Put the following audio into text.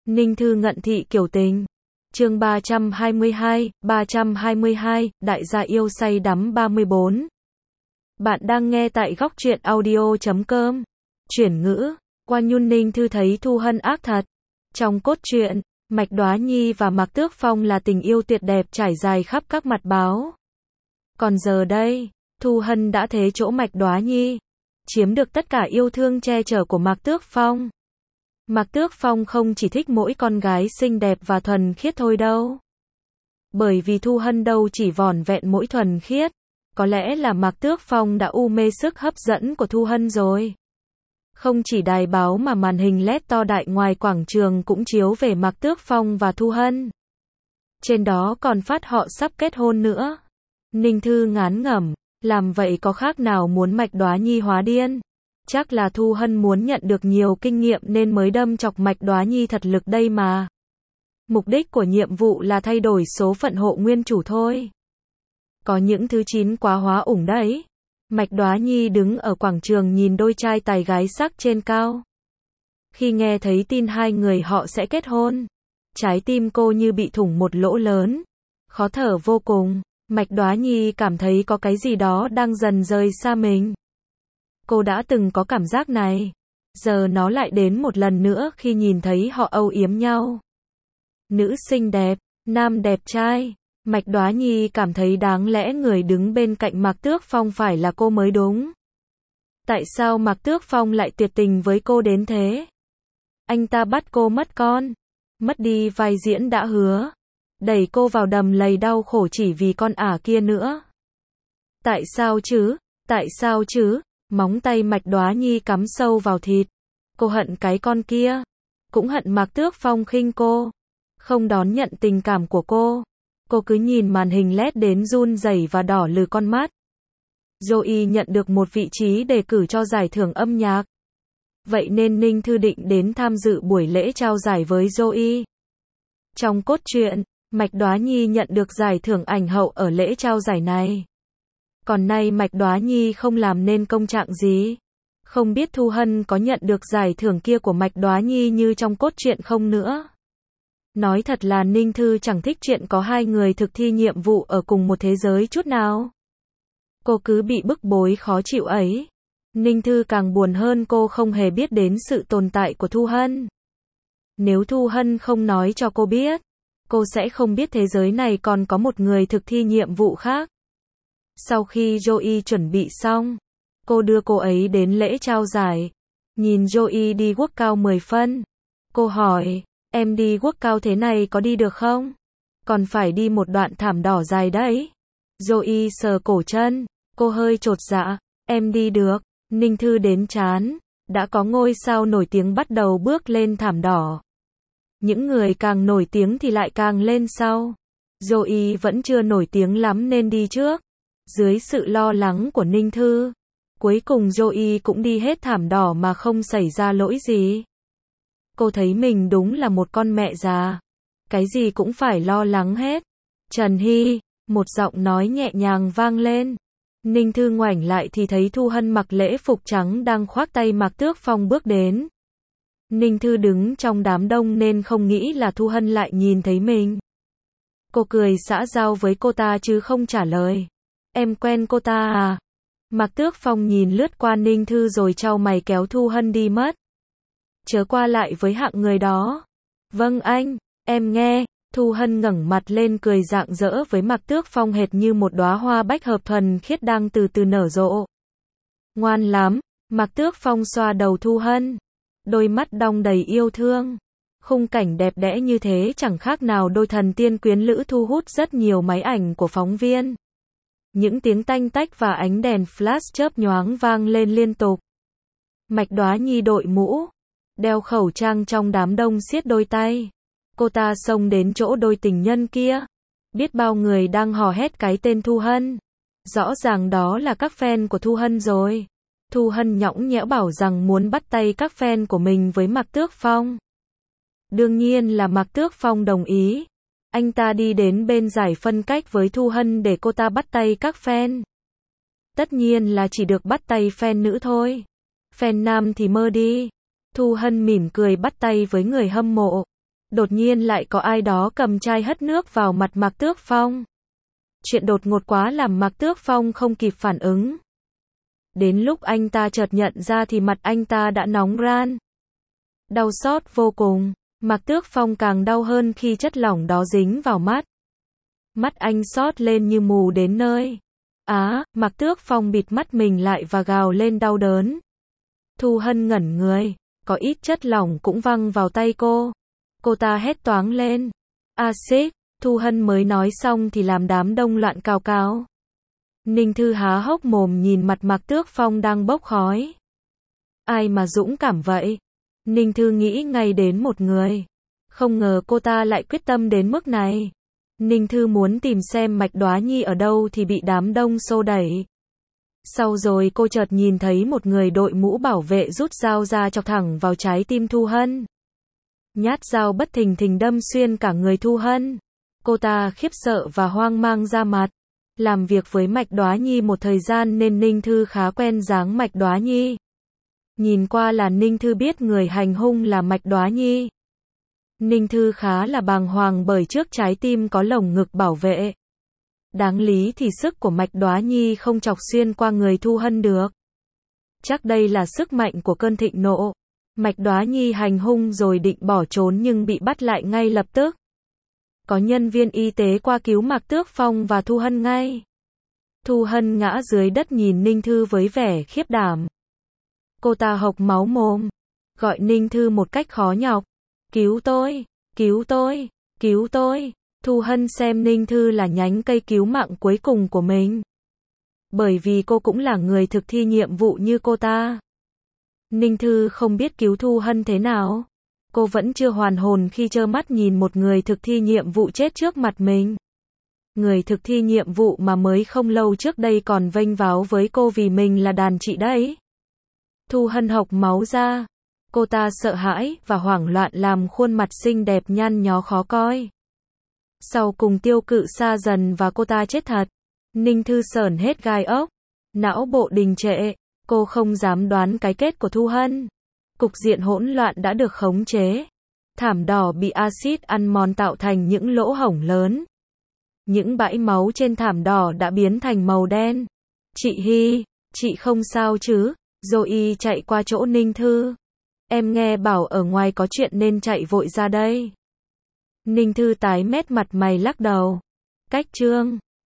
Ninh Thư ngận thị kiểu tình. Chương 322, Đại gia yêu say đắm 34. Bạn đang nghe tại góc truyện audio.com. Chuyển ngữ, qua nhun Ninh Thư thấy Thu Hân ác thật. Trong cốt truyện, Mạch Đóa Nhi và Mạc Tước Phong là tình yêu tuyệt đẹp trải dài khắp các mặt báo. Còn giờ đây, Thu Hân đã thế chỗ Mạch Đóa Nhi, chiếm được tất cả yêu thương che chở của Mạc Tước Phong. Mạc Tước Phong không chỉ thích mỗi con gái xinh đẹp và thuần khiết thôi đâu. Bởi vì Thu Hân đâu chỉ vỏn vẹn mỗi thuần khiết, có lẽ là Mạc Tước Phong đã u mê sức hấp dẫn của Thu Hân rồi. Không chỉ đài báo mà màn hình LED to đại ngoài quảng trường cũng chiếu về Mạc Tước Phong và Thu Hân. Trên đó còn phát họ sắp kết hôn nữa. Ninh Thư ngán ngẩm, làm vậy có khác nào muốn Mạch Đóa Nhi hóa điên. Chắc là Thu Hân muốn nhận được nhiều kinh nghiệm nên mới đâm chọc Mạch Đóa Nhi thật lực đây mà. Mục đích của nhiệm vụ là thay đổi số phận hộ nguyên chủ thôi. Có những thứ chín quá hóa ủng đấy. Mạch Đóa Nhi đứng ở quảng trường nhìn đôi trai tài gái sắc trên cao. Khi nghe thấy tin hai người họ sẽ kết hôn, trái tim cô như bị thủng một lỗ lớn, khó thở vô cùng. Mạch Đóa Nhi cảm thấy có cái gì đó đang dần rời xa mình. Cô đã từng có cảm giác này, giờ nó lại đến một lần nữa khi nhìn thấy họ âu yếm nhau. Nữ xinh đẹp, nam đẹp trai, Mạch Đóa Nhi cảm thấy đáng lẽ người đứng bên cạnh Mạc Tước Phong phải là cô mới đúng. Tại sao Mạc Tước Phong lại tuyệt tình với cô đến thế? Anh ta bắt cô mất con, mất đi vai diễn đã hứa, đẩy cô vào đầm lầy đau khổ chỉ vì con ả kia nữa. Tại sao chứ? Tại sao chứ? Móng tay Mạch Đóa Nhi cắm sâu vào thịt. Cô hận cái con kia, cũng hận Mạc Tước Phong khinh cô, không đón nhận tình cảm của cô. Cô cứ nhìn màn hình LED đến run rẩy và đỏ lừ con mắt. Joey nhận được một vị trí đề cử cho giải thưởng âm nhạc. Vậy nên Ninh Thư định đến tham dự buổi lễ trao giải với Joey. Trong cốt truyện, Mạch Đóa Nhi nhận được giải thưởng ảnh hậu ở lễ trao giải này. Còn nay Mạch Đóa Nhi không làm nên công trạng gì. Không biết Thu Hân có nhận được giải thưởng kia của Mạch Đóa Nhi như trong cốt truyện không nữa. Nói thật là Ninh Thư chẳng thích chuyện có hai người thực thi nhiệm vụ ở cùng một thế giới chút nào. Cô cứ bị bức bối khó chịu ấy. Ninh Thư càng buồn hơn cô không hề biết đến sự tồn tại của Thu Hân. Nếu Thu Hân không nói cho cô biết, cô sẽ không biết thế giới này còn có một người thực thi nhiệm vụ khác. Sau khi Joey chuẩn bị xong, cô đưa cô ấy đến lễ trao giải. Nhìn Joey đi guốc cao 10 phân. Cô hỏi, em đi guốc cao thế này có đi được không? Còn phải đi một đoạn thảm đỏ dài đấy. Joey sờ cổ chân, cô hơi chột dạ, em đi được. Ninh Thư đến chán, đã có ngôi sao nổi tiếng bắt đầu bước lên thảm đỏ. Những người càng nổi tiếng thì lại càng lên sau. Joey vẫn chưa nổi tiếng lắm nên đi trước. Dưới sự lo lắng của Ninh Thư, cuối cùng Joey cũng đi hết thảm đỏ mà không xảy ra lỗi gì. Cô thấy mình đúng là một con mẹ già. Cái gì cũng phải lo lắng hết. Trần Hy, một giọng nói nhẹ nhàng vang lên. Ninh Thư ngoảnh lại thì thấy Thu Hân mặc lễ phục trắng đang khoác tay Mạc Tước Phong bước đến. Ninh Thư đứng trong đám đông nên không nghĩ là Thu Hân lại nhìn thấy mình. Cô cười xã giao với cô ta chứ không trả lời. Em quen cô ta à? Mạc Tước Phong nhìn lướt qua Ninh Thư rồi chau mày kéo Thu Hân đi mất. Chớ qua lại với hạng người đó. Vâng anh, em nghe. Thu Hân ngẩng mặt lên cười rạng rỡ với Mạc Tước Phong hệt như một đóa hoa bách hợp thuần khiết đang từ từ nở rộ. Ngoan lắm, Mạc Tước Phong xoa đầu Thu Hân. Đôi mắt đong đầy yêu thương. Khung cảnh đẹp đẽ như thế chẳng khác nào đôi thần tiên quyến lữ thu hút rất nhiều máy ảnh của phóng viên. Những tiếng tanh tách và ánh đèn flash chớp nhoáng vang lên liên tục. Mạch Đóa Nhi đội mũ, đeo khẩu trang trong đám đông siết đôi tay. Cô ta xông đến chỗ đôi tình nhân kia. Biết bao người đang hò hét cái tên Thu Hân. Rõ ràng đó là các fan của Thu Hân rồi. Thu Hân nhõng nhẽo bảo rằng muốn bắt tay các fan của mình với Mạc Tước Phong. Đương nhiên là Mạc Tước Phong đồng ý. Anh ta đi đến bên giải phân cách với Thu Hân để cô ta bắt tay các fan. Tất nhiên là chỉ được bắt tay fan nữ thôi. Fan nam thì mơ đi. Thu Hân mỉm cười bắt tay với người hâm mộ. Đột nhiên lại có ai đó cầm chai hất nước vào mặt Mạc Tước Phong. Chuyện đột ngột quá làm Mạc Tước Phong không kịp phản ứng. Đến lúc anh ta chợt nhận ra thì mặt anh ta đã nóng ran. Đau xót vô cùng. Mạc Tước Phong càng đau hơn khi chất lỏng đó dính vào mắt. Mắt anh xót lên như mù đến nơi. Mạc Tước Phong bịt mắt mình lại và gào lên đau đớn. Thu Hân ngẩn người, có ít chất lỏng cũng văng vào tay cô. Cô ta hét toáng lên. Axit, Thu Hân mới nói xong thì làm đám đông loạn cào cào. Ninh Thư há hốc mồm nhìn mặt Mạc Tước Phong đang bốc khói. Ai mà dũng cảm vậy? Ninh Thư nghĩ ngay đến một người. Không ngờ cô ta lại quyết tâm đến mức này. Ninh Thư muốn tìm xem Mạch Đóa Nhi ở đâu thì bị đám đông xô đẩy. Sau rồi cô chợt nhìn thấy một người đội mũ bảo vệ rút dao ra chọc thẳng vào trái tim Thu Hân. Nhát dao bất thình thình đâm xuyên cả người Thu Hân. Cô ta khiếp sợ và hoang mang ra mặt. Làm việc với Mạch Đóa Nhi một thời gian nên Ninh Thư khá quen dáng Mạch Đóa Nhi. Nhìn qua là Ninh Thư biết người hành hung là Mạch Đóa Nhi. Ninh Thư khá là bàng hoàng bởi trước trái tim có lồng ngực bảo vệ. Đáng lý thì sức của Mạch Đóa Nhi không chọc xuyên qua người Thu Hân được. Chắc đây là sức mạnh của cơn thịnh nộ. Mạch Đóa Nhi hành hung rồi định bỏ trốn nhưng bị bắt lại ngay lập tức. Có nhân viên y tế qua cứu Mạc Tước Phong và Thu Hân ngay. Thu Hân ngã dưới đất nhìn Ninh Thư với vẻ khiếp đảm. Cô ta hộc máu mồm, gọi Ninh Thư một cách khó nhọc. Cứu tôi, cứu tôi, cứu tôi. Thu Hân xem Ninh Thư là nhánh cây cứu mạng cuối cùng của mình. Bởi vì cô cũng là người thực thi nhiệm vụ như cô ta. Ninh Thư không biết cứu Thu Hân thế nào. Cô vẫn chưa hoàn hồn khi trơ mắt nhìn một người thực thi nhiệm vụ chết trước mặt mình. Người thực thi nhiệm vụ mà mới không lâu trước đây còn vênh váo với cô vì mình là đàn chị đấy. Thu Hân hộc máu ra. Cô ta sợ hãi và hoảng loạn làm khuôn mặt xinh đẹp nhăn nhó khó coi. Sau cùng tiêu cự xa dần và cô ta chết thật. Ninh Thư sởn hết gai ốc. Não bộ đình trệ. Cô không dám đoán cái kết của Thu Hân. Cục diện hỗn loạn đã được khống chế. Thảm đỏ bị axit ăn mòn tạo thành những lỗ hổng lớn. Những bãi máu trên thảm đỏ đã biến thành màu đen. Chị Hy, chị không sao chứ? Zoe chạy qua chỗ Ninh Thư. Em nghe bảo ở ngoài có chuyện nên chạy vội ra đây. Ninh Thư tái mét mặt mày lắc đầu. Cách chương